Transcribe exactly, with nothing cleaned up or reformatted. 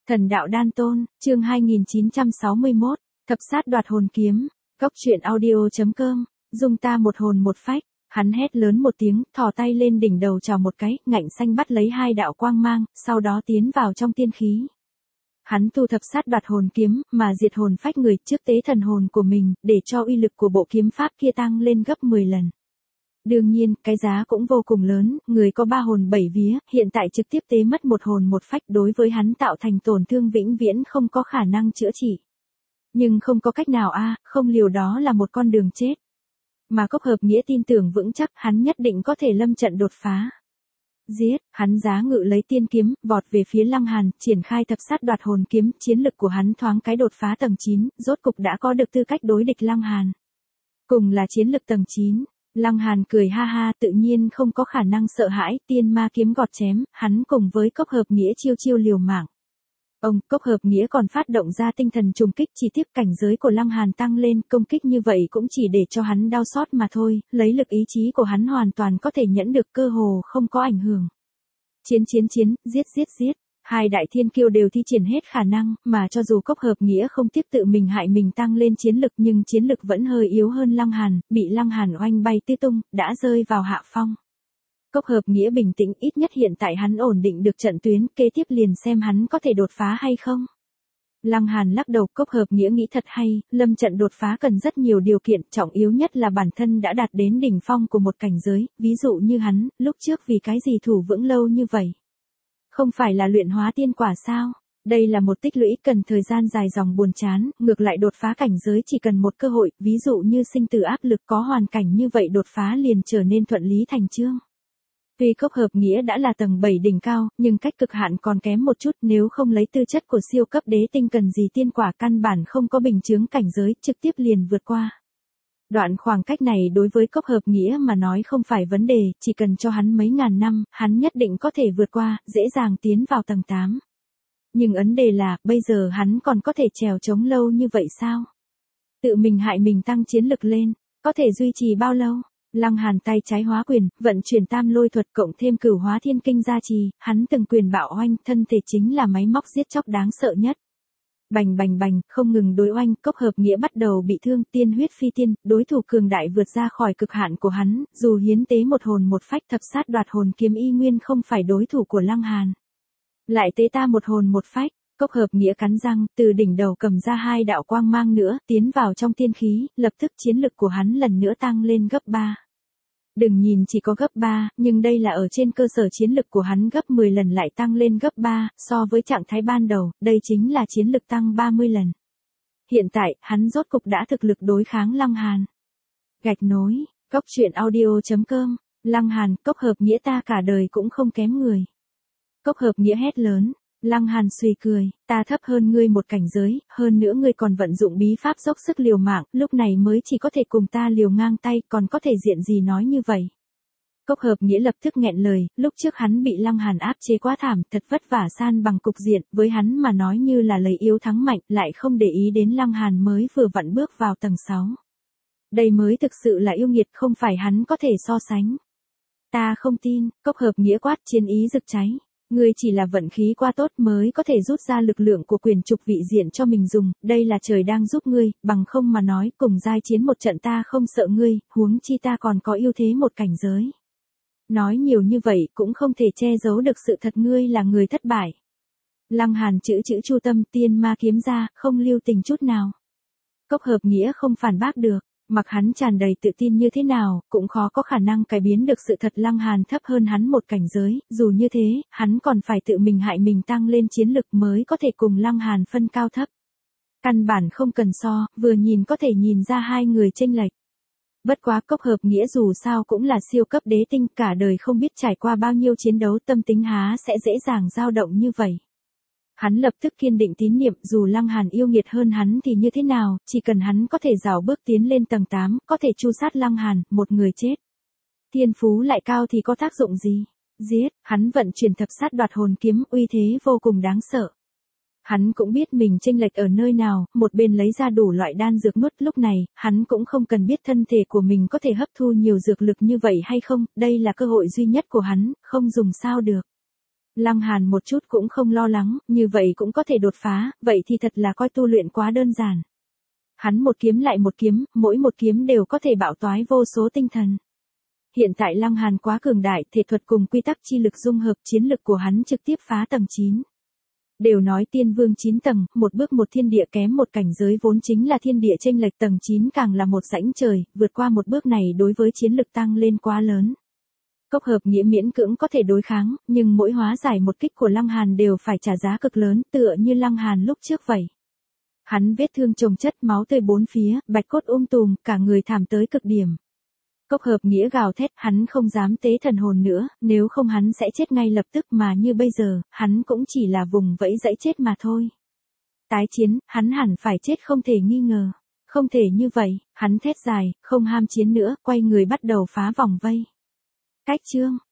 Thần đạo đan tôn, chương hai nghìn chín trăm sáu mươi mốt, thập sát đoạt hồn kiếm, góc truyện audio.com, dùng ta một hồn một phách, hắn hét lớn một tiếng, thò tay lên đỉnh đầu chào một cái, ngạnh xanh bắt lấy hai đạo quang mang, sau đó tiến vào trong tiên khí. Hắn tu thập sát đoạt hồn kiếm, mà diệt hồn phách người trước tế thần hồn của mình, để cho uy lực của bộ kiếm pháp kia tăng lên gấp mười lần. Đương nhiên, cái giá cũng vô cùng lớn, người có ba hồn bảy vía, hiện tại trực tiếp tế mất một hồn một phách đối với hắn tạo thành tổn thương vĩnh viễn không có khả năng chữa trị. Nhưng không có cách nào a, không liều đó là một con đường chết. Mà Cốc Hợp Nghĩa tin tưởng vững chắc hắn nhất định có thể lâm trận đột phá. Giết, hắn giá ngự lấy tiên kiếm, vọt về phía Lăng Hàn, triển khai thập sát đoạt hồn kiếm, chiến lực của hắn thoáng cái đột phá tầng chín, rốt cục đã có được tư cách đối địch Lăng Hàn. Cùng là chiến lực tầng chín. Lăng Hàn cười ha ha, tự nhiên không có khả năng sợ hãi, tiên ma kiếm gọt chém, hắn cùng với Cốc Hợp Nghĩa chiêu chiêu liều mạng. Ông, Cốc Hợp Nghĩa còn phát động ra tinh thần trùng kích, chỉ tiếc cảnh giới của Lăng Hàn tăng lên, công kích như vậy cũng chỉ để cho hắn đau xót mà thôi, lấy lực ý chí của hắn hoàn toàn có thể nhẫn được, cơ hồ không có ảnh hưởng. Chiến chiến chiến, giết giết giết. Hai đại thiên kiêu đều thi triển hết khả năng, mà cho dù Cốc Hợp Nghĩa không tiếc tự mình hại mình tăng lên chiến lực nhưng chiến lực vẫn hơi yếu hơn Lăng Hàn, bị Lăng Hàn oanh bay tứ tung, đã rơi vào hạ phong. Cốc Hợp Nghĩa bình tĩnh, ít nhất hiện tại hắn ổn định được trận tuyến, kế tiếp liền xem hắn có thể đột phá hay không. Lăng Hàn lắc đầu, Cốc Hợp Nghĩa nghĩ thật hay, lâm trận đột phá cần rất nhiều điều kiện, trọng yếu nhất là bản thân đã đạt đến đỉnh phong của một cảnh giới, ví dụ như hắn, lúc trước vì cái gì thủ vững lâu như vậy. Không phải là luyện hóa tiên quả sao? Đây là một tích lũy cần thời gian dài dòng buồn chán, ngược lại đột phá cảnh giới chỉ cần một cơ hội, ví dụ như sinh tử áp lực có hoàn cảnh như vậy đột phá liền trở nên thuận lý thành chương. Tuy Cốc Hợp Nghĩa đã là tầng bảy đỉnh cao, nhưng cách cực hạn còn kém một chút, nếu không lấy tư chất của siêu cấp đế tinh cần gì tiên quả căn bản không có bình chướng cảnh giới, trực tiếp liền vượt qua. Đoạn khoảng cách này đối với Cốc Hợp Nghĩa mà nói không phải vấn đề, chỉ cần cho hắn mấy ngàn năm, hắn nhất định có thể vượt qua, dễ dàng tiến vào tầng tám. Nhưng vấn đề là, bây giờ hắn còn có thể trèo chống lâu như vậy sao? Tự mình hại mình tăng chiến lực lên, có thể duy trì bao lâu? Lăng Hàn tay trái hóa quyền, vận chuyển tam lôi thuật cộng thêm cửu hóa thiên kinh gia trì, hắn từng quyền bạo oanh, thân thể chính là máy móc giết chóc đáng sợ nhất. Bành bành bành, không ngừng đối oanh, Cốc Hợp Nghĩa bắt đầu bị thương, tiên huyết phi tiên, đối thủ cường đại vượt ra khỏi cực hạn của hắn, dù hiến tế một hồn một phách thập sát đoạt hồn kiếm y nguyên không phải đối thủ của Lăng Hàn. Lại tế ta một hồn một phách, Cốc Hợp Nghĩa cắn răng, từ đỉnh đầu cầm ra hai đạo quang mang nữa, tiến vào trong tiên khí, lập tức chiến lực của hắn lần nữa tăng lên gấp ba. Đừng nhìn chỉ có gấp ba, nhưng đây là ở trên cơ sở chiến lực của hắn gấp mười lần lại tăng lên gấp ba, so với trạng thái ban đầu, đây chính là chiến lực tăng ba mươi lần. Hiện tại, hắn rốt cục đã thực lực đối kháng Lăng Hàn. Gạch nối, góc truyện audio.com, Lăng Hàn, Cốc Hợp Nghĩa ta cả đời cũng không kém người. Cốc Hợp Nghĩa hét lớn. Lăng Hàn suy cười, ta thấp hơn ngươi một cảnh giới, hơn nữa ngươi còn vận dụng bí pháp dốc sức liều mạng, lúc này mới chỉ có thể cùng ta liều ngang tay, còn có thể diện gì nói như vậy. Cốc Hợp Nghĩa lập tức nghẹn lời, lúc trước hắn bị Lăng Hàn áp chế quá thảm, thật vất vả san bằng cục diện, với hắn mà nói như là lấy yếu thắng mạnh, lại không để ý đến Lăng Hàn mới vừa vặn bước vào tầng sáu. Đây mới thực sự là yêu nghiệt, không phải hắn có thể so sánh. Ta không tin, Cốc Hợp Nghĩa quát, chiến ý rực cháy. Ngươi chỉ là vận khí quá tốt mới có thể rút ra lực lượng của quyền trục vị diện cho mình dùng, đây là trời đang giúp ngươi, bằng không mà nói, cùng giai chiến một trận ta không sợ ngươi, huống chi ta còn có ưu thế một cảnh giới. Nói nhiều như vậy cũng không thể che giấu được sự thật ngươi là người thất bại. Lăng Hàn chữ chữ chu tâm, tiên ma kiếm ra, không lưu tình chút nào. Cốc Hợp Nghĩa không phản bác được. Mặc hắn tràn đầy tự tin như thế nào, cũng khó có khả năng cải biến được sự thật Lăng Hàn thấp hơn hắn một cảnh giới, dù như thế, hắn còn phải tự mình hại mình tăng lên chiến lực mới có thể cùng Lăng Hàn phân cao thấp. Căn bản không cần so, vừa nhìn có thể nhìn ra hai người chênh lệch. Bất quá Cốc Hợp Nghĩa dù sao cũng là siêu cấp đế tinh, cả đời không biết trải qua bao nhiêu chiến đấu, tâm tính há sẽ dễ dàng dao động như vậy. Hắn lập tức kiên định tín niệm, dù Lăng Hàn yêu nghiệt hơn hắn thì như thế nào, chỉ cần hắn có thể rảo bước tiến lên tầng tám, có thể tru sát Lăng Hàn, một người chết. Thiên phú lại cao thì có tác dụng gì? Giết, hắn vận chuyển thập sát đoạt hồn kiếm, uy thế vô cùng đáng sợ. Hắn cũng biết mình chênh lệch ở nơi nào, một bên lấy ra đủ loại đan dược nuốt, lúc này, hắn cũng không cần biết thân thể của mình có thể hấp thu nhiều dược lực như vậy hay không, đây là cơ hội duy nhất của hắn, không dùng sao được. Lăng Hàn một chút cũng không lo lắng, như vậy cũng có thể đột phá, vậy thì thật là coi tu luyện quá đơn giản. Hắn một kiếm lại một kiếm, mỗi một kiếm đều có thể bạo toái vô số tinh thần. Hiện tại Lăng Hàn quá cường đại, thể thuật cùng quy tắc chi lực dung hợp, chiến lực của hắn trực tiếp phá tầng chín. Đều nói tiên vương chín tầng, một bước một thiên địa kém một cảnh giới vốn chính là thiên địa chênh lệch, tầng chín càng là một rãnh trời, vượt qua một bước này đối với chiến lực tăng lên quá lớn. Cốc hợp nghĩa miễn cưỡng có thể đối kháng, nhưng mỗi hóa giải một kích của Lăng Hàn đều phải trả giá cực lớn, tựa như Lăng Hàn lúc trước vậy. Hắn vết thương chồng chất, máu tươi bốn phía, bạch cốt um tùm, cả người thảm tới cực điểm. Cốc hợp nghĩa gào thét, hắn không dám tế thần hồn nữa, nếu không hắn sẽ chết ngay lập tức, mà như bây giờ, hắn cũng chỉ là vùng vẫy dãy chết mà thôi. Tái chiến, hắn hẳn phải chết không thể nghi ngờ. Không thể như vậy, hắn thét dài, không ham chiến nữa, quay người bắt đầu phá vòng vây. Cách chương